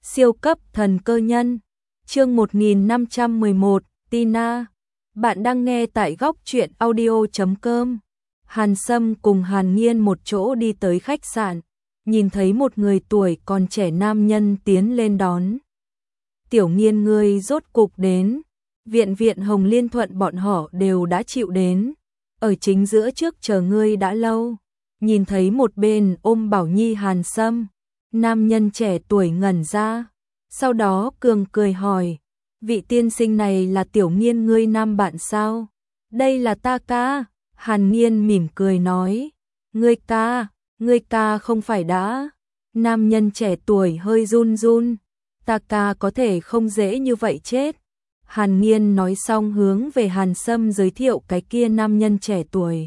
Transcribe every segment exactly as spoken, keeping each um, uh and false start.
Siêu cấp thần cơ nhân. Chương một nghìn năm trăm mười một, Tina. Bạn đang nghe tại góc truyện audio chấm com. Hàn Sâm cùng Hàn Nghiên một chỗ đi tới khách sạn, nhìn thấy một người tuổi còn trẻ nam nhân tiến lên đón. Tiểu Nghiên, ngươi rốt cục đến. Viện viện Hồng Liên Thuận bọn họ đều đã chịu đến. Ở chính giữa trước chờ ngươi đã lâu. Nhìn thấy một bên ôm Bảo Nhi Hàn Sâm, nam nhân trẻ tuổi ngẩn ra, sau đó cường cười hỏi, vị tiên sinh này là Tiểu Nghiên ngươi nam bạn sao? Đây là ta ca. Hàn Nghiên mỉm cười nói, ngươi ca, ngươi ca không phải đã. Nam nhân trẻ tuổi hơi run run, ta ca có thể không dễ như vậy chết. Hàn Nghiên nói xong hướng về Hàn Sâm giới thiệu cái kia nam nhân trẻ tuổi.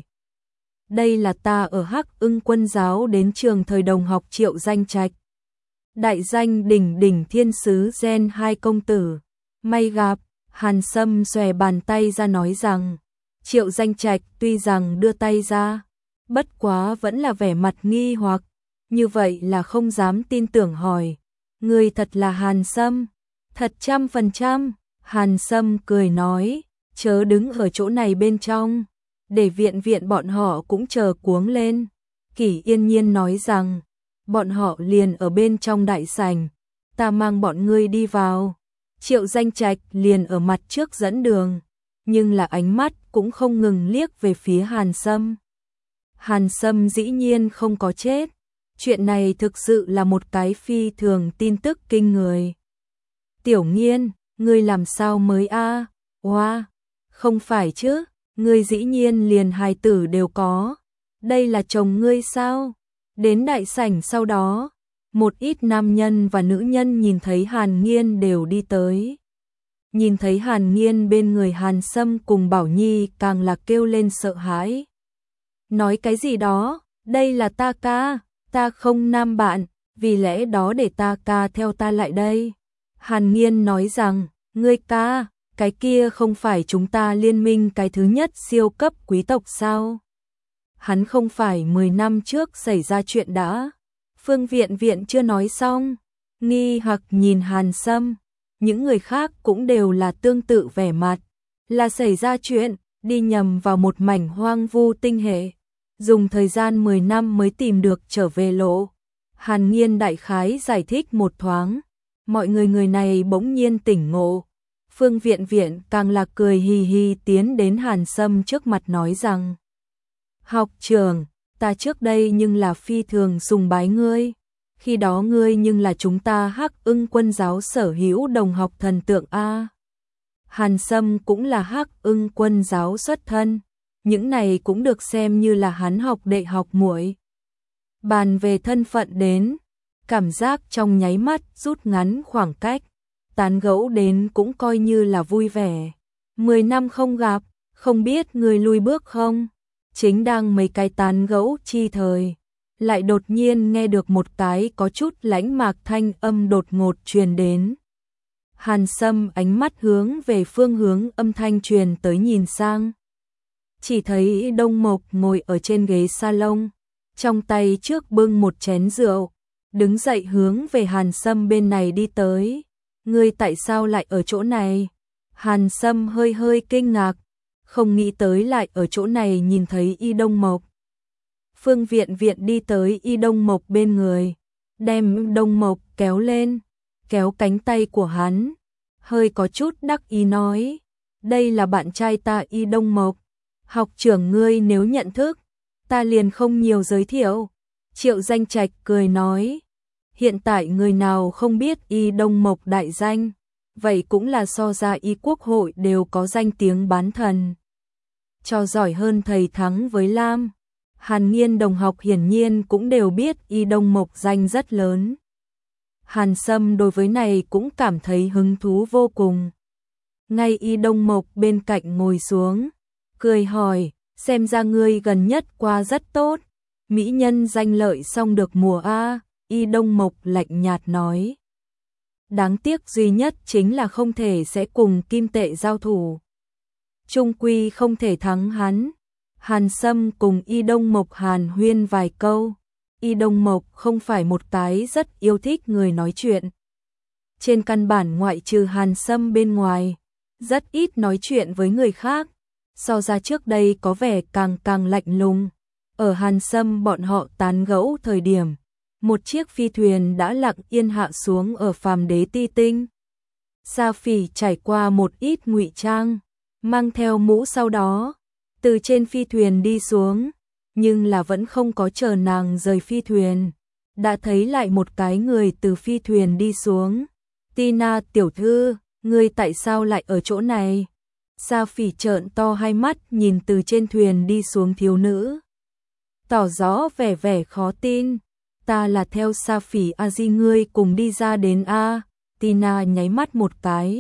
Đây là ta ở Hắc Ưng Quân giáo đến trường thời đồng học Triệu Danh Trạch. Đại danh đỉnh đỉnh thiên sứ gen hai công tử. May gặp. Hàn Sâm xòe bàn tay ra nói rằng, Triệu Danh Trạch tuy rằng đưa tay ra, bất quá vẫn là vẻ mặt nghi hoặc, như vậy là không dám tin tưởng hỏi, người thật là Hàn Sâm? Thật trăm phần trăm. Hàn Sâm cười nói, chớ đứng ở chỗ này bên trong, để viện viện bọn họ cũng chờ cuống lên. Kỷ Yên Nhiên nói rằng, bọn họ liền ở bên trong đại sảnh, ta mang bọn ngươi đi vào. Triệu Danh Trạch liền ở mặt trước dẫn đường, nhưng là ánh mắt cũng không ngừng liếc về phía Hàn Sâm. Hàn Sâm dĩ nhiên không có chết, chuyện này thực sự là một cái phi thường tin tức kinh người. Tiểu Nghiên, ngươi làm sao mới a? Wow, không phải chứ, ngươi dĩ nhiên liền hài tử đều có. Đây là chồng ngươi sao? Đến đại sảnh sau đó, một ít nam nhân và nữ nhân nhìn thấy Hàn Nghiên đều đi tới. Nhìn thấy Hàn Nghiên bên người Hàn Sâm cùng Bảo Nhi càng là kêu lên sợ hãi. Nói cái gì đó, đây là ta ca, ta không nam bạn, vì lẽ đó để ta ca theo ta lại đây. Hàn Nghiên nói rằng, ngươi ca, cái kia không phải chúng ta liên minh cái thứ nhất siêu cấp quý tộc sao? Hắn không phải mười năm trước xảy ra chuyện đã. Phương Viện Viện chưa nói xong, nghi hoặc nhìn Hàn Sâm, những người khác cũng đều là tương tự vẻ mặt, là xảy ra chuyện, đi nhầm vào một mảnh hoang vu tinh hệ, dùng thời gian mười năm mới tìm được trở về lộ. Hàn Nghiên đại khái giải thích một thoáng, mọi người người này bỗng nhiên tỉnh ngộ. Phương Viện Viện càng là cười hì hì tiến đến Hàn Sâm trước mặt nói rằng, học trưởng, ta trước đây nhưng là phi thường sùng bái ngươi, khi đó ngươi nhưng là chúng ta Hắc Ưng Quân giáo sở hữu đồng học thần tượng a. Hàn Sâm cũng là Hắc Ưng Quân giáo xuất thân, những này cũng được xem như là hắn học đệ học muội. Bàn về thân phận đến, cảm giác trong nháy mắt rút ngắn khoảng cách, tán gẫu đến cũng coi như là vui vẻ. Mười năm không gặp, không biết người lui bước không? Chính đang mấy cái tán gẫu chi thời, lại đột nhiên nghe được một cái có chút lãnh mạc thanh âm đột ngột truyền đến. Hàn Sâm ánh mắt hướng về phương hướng âm thanh truyền tới nhìn sang. Chỉ thấy Đông Mộc ngồi ở trên ghế salon, trong tay trước bưng một chén rượu, đứng dậy hướng về Hàn Sâm bên này đi tới. Ngươi tại sao lại ở chỗ này? Hàn Sâm hơi hơi kinh ngạc, không nghĩ tới lại ở chỗ này nhìn thấy Y Đông Mộc. Phương Viện Viện đi tới Y Đông Mộc bên người, đem Đông Mộc kéo lên, kéo cánh tay của hắn, hơi có chút đắc ý nói, đây là bạn trai ta Y Đông Mộc, học trưởng ngươi nếu nhận thức, ta liền không nhiều giới thiệu. Triệu Danh Trạch cười nói, hiện tại người nào không biết Y Đông Mộc đại danh, vậy cũng là so ra Y Quốc hội đều có danh tiếng bán thần. Cho giỏi hơn thầy thắng với Lam. Hàn Nghiên đồng học hiển nhiên cũng đều biết Y Đông Mộc danh rất lớn. Hàn Sâm đối với này cũng cảm thấy hứng thú vô cùng. Ngay Y Đông Mộc bên cạnh ngồi xuống, cười hỏi, xem ra ngươi gần nhất qua rất tốt, mỹ nhân danh lợi xong được mùa a. Y Đông Mộc lạnh nhạt nói, đáng tiếc duy nhất chính là không thể sẽ cùng Kim Tệ giao thủ, chung quy không thể thắng hắn. Hàn Sâm cùng Y Đông Mộc hàn huyên vài câu. Y Đông Mộc không phải một cái rất yêu thích người nói chuyện, trên căn bản ngoại trừ Hàn Sâm bên ngoài, rất ít nói chuyện với người khác, so ra trước đây có vẻ càng càng lạnh lùng. Ở Hàn Sâm bọn họ tán gẫu thời điểm, một chiếc phi thuyền đã lặng yên hạ xuống ở Phàm Đế Ti Tinh. Sa Phỉ trải qua một ít ngụy trang, mang theo mũ sau đó, từ trên phi thuyền đi xuống, nhưng là vẫn không có chờ nàng rời phi thuyền, đã thấy lại một cái người từ phi thuyền đi xuống. Tina tiểu thư, ngươi tại sao lại ở chỗ này? Sa Phỉ trợn to hai mắt nhìn từ trên thuyền đi xuống thiếu nữ, tỏ rõ vẻ vẻ khó tin. Ta là theo Sa Phỉ a di ngươi cùng đi ra đến a. Tina nháy mắt một cái,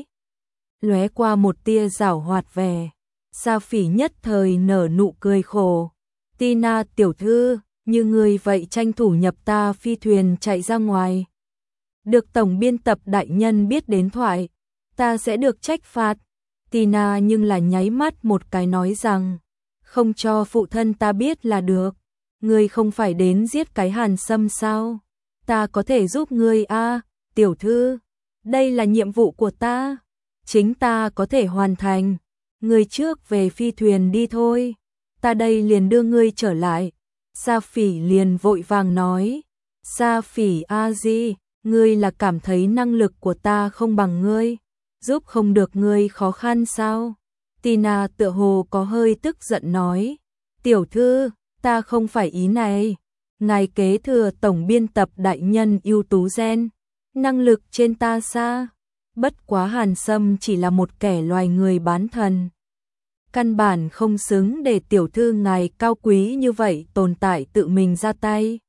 lóe qua một tia giảo hoạt vẻ. Sa Phỉ nhất thời nở nụ cười khổ. Tina tiểu thư, như ngươi vậy tranh thủ nhập ta phi thuyền chạy ra ngoài, được tổng biên tập đại nhân biết đến thoại, ta sẽ được trách phạt. Tina nhưng là nháy mắt một cái nói rằng, không cho phụ thân ta biết là được. Ngươi không phải đến giết cái Hàn Sâm sao? Ta có thể giúp ngươi a, tiểu thư. Đây là nhiệm vụ của ta, chính ta có thể hoàn thành. Ngươi trước về phi thuyền đi thôi, ta đây liền đưa ngươi trở lại. Sa Phỉ liền vội vàng nói, Sa Phỉ a di, ngươi là cảm thấy năng lực của ta không bằng ngươi, giúp không được ngươi khó khăn sao? Tina tựa hồ có hơi tức giận nói, tiểu thư, ta không phải ý này. Ngài kế thừa tổng biên tập đại nhân ưu tú gen, năng lực trên ta xa. Bất quá Hàn Sâm chỉ là một kẻ loài người bán thần, căn bản không xứng để tiểu thư ngài cao quý như vậy tồn tại tự mình ra tay.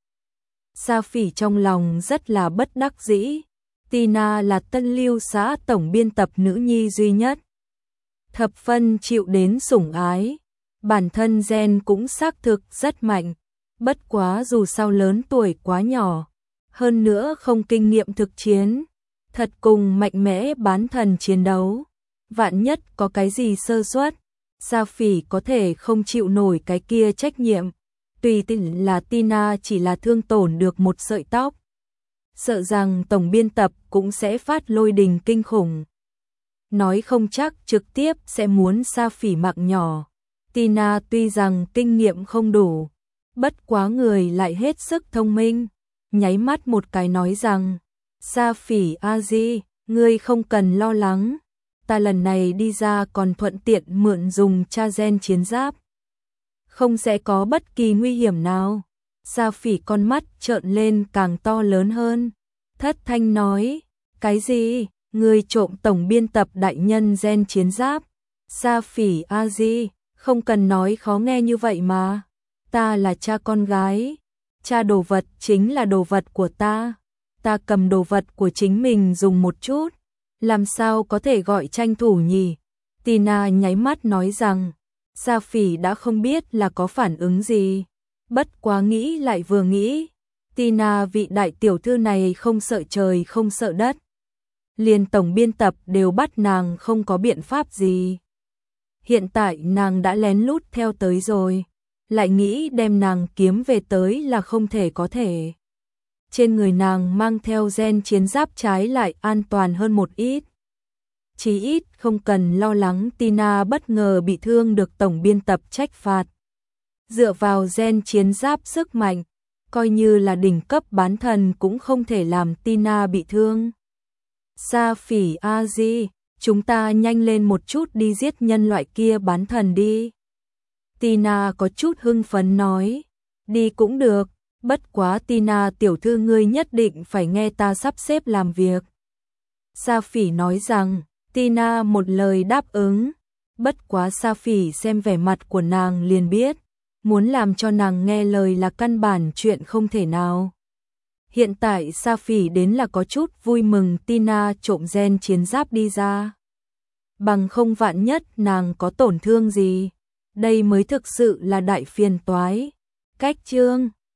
Sa Phỉ trong lòng rất là bất đắc dĩ. Tina là Tân Lưu xã tổng biên tập nữ nhi duy nhất, thập phân chịu đến sủng ái, bản thân gen cũng xác thực rất mạnh, bất quá dù sao lớn tuổi quá nhỏ, hơn nữa không kinh nghiệm thực chiến, thật cùng mạnh mẽ bán thần chiến đấu, vạn nhất có cái gì sơ suất, Sa Phỉ có thể không chịu nổi cái kia trách nhiệm. Tùy tiện là Tina chỉ là thương tổn được một sợi tóc, sợ rằng tổng biên tập cũng sẽ phát lôi đình kinh khủng, nói không chắc trực tiếp sẽ muốn Sa Phỉ mạng nhỏ. Tina tuy rằng kinh nghiệm không đủ, bất quá người lại hết sức thông minh, nháy mắt một cái nói rằng, Sa Phỉ a di, ngươi không cần lo lắng, ta lần này đi ra còn thuận tiện mượn dùng cha gen chiến giáp, không sẽ có bất kỳ nguy hiểm nào. Sa Phỉ con mắt trợn lên càng to lớn hơn, thất thanh nói, cái gì? Ngươi trộm tổng biên tập đại nhân gen chiến giáp? Sa Phỉ a di, không cần nói khó nghe như vậy mà, ta là cha con gái, cha đồ vật chính là đồ vật của ta, ta cầm đồ vật của chính mình dùng một chút, làm sao có thể gọi tranh thủ nhỉ? Tina nháy mắt nói rằng, Sa Phỉ đã không biết là có phản ứng gì, bất quá nghĩ lại vừa nghĩ, Tina vị đại tiểu thư này không sợ trời không sợ đất, liền tổng biên tập đều bắt nàng không có biện pháp gì. Hiện tại nàng đã lén lút theo tới rồi, lại nghĩ đem nàng kiếm về tới là không thể có thể. Trên người nàng mang theo gen chiến giáp trái lại an toàn hơn một ít. Chí ít không cần lo lắng Tina bất ngờ bị thương được tổng biên tập trách phạt. Dựa vào gen chiến giáp sức mạnh, coi như là đỉnh cấp bán thần cũng không thể làm Tina bị thương. Sa Phỉ a di, chúng ta nhanh lên một chút đi giết nhân loại kia bán thần đi. Tina có chút hưng phấn nói, đi cũng được, bất quá Tina tiểu thư ngươi nhất định phải nghe ta sắp xếp làm việc. Sa Phỉ nói rằng, Tina một lời đáp ứng, bất quá Sa Phỉ xem vẻ mặt của nàng liền biết, muốn làm cho nàng nghe lời là căn bản chuyện không thể nào. Hiện tại Sa Phỉ đến là có chút vui mừng Tina trộm gen chiến giáp đi ra. Bằng không vạn nhất nàng có tổn thương gì, đây mới thực sự là đại phiền toái. Cách chương